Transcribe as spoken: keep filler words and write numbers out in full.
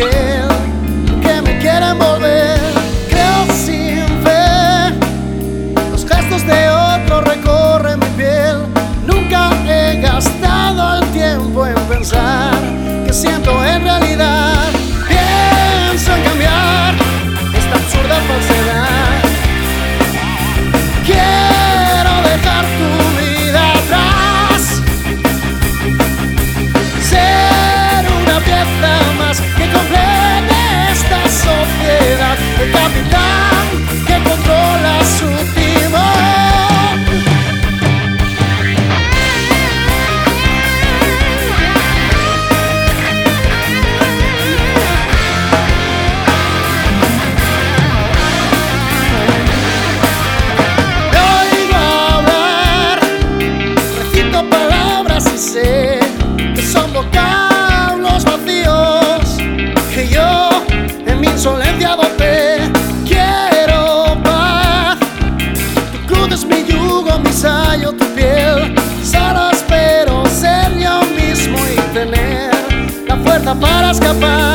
aquel que me quiere envolver. Creo sin fe, los gestos de otro recorren mi piel. Nunca he gastado el tiempo en pensar que siento en realidad. Pienso en cambiar esta absurda falsedad. Quiero dejar tu vida atrás, ser una pieza más que complete esta sociedad. El capitán que controla su timón. Sé que son vocablos vacíos que yo en mi insolencia adopté. Quiero paz, tu cruz es mi yugo, mi sayo, tu piel. Solo espero ser yo mismo y tener la fuerza para escapar.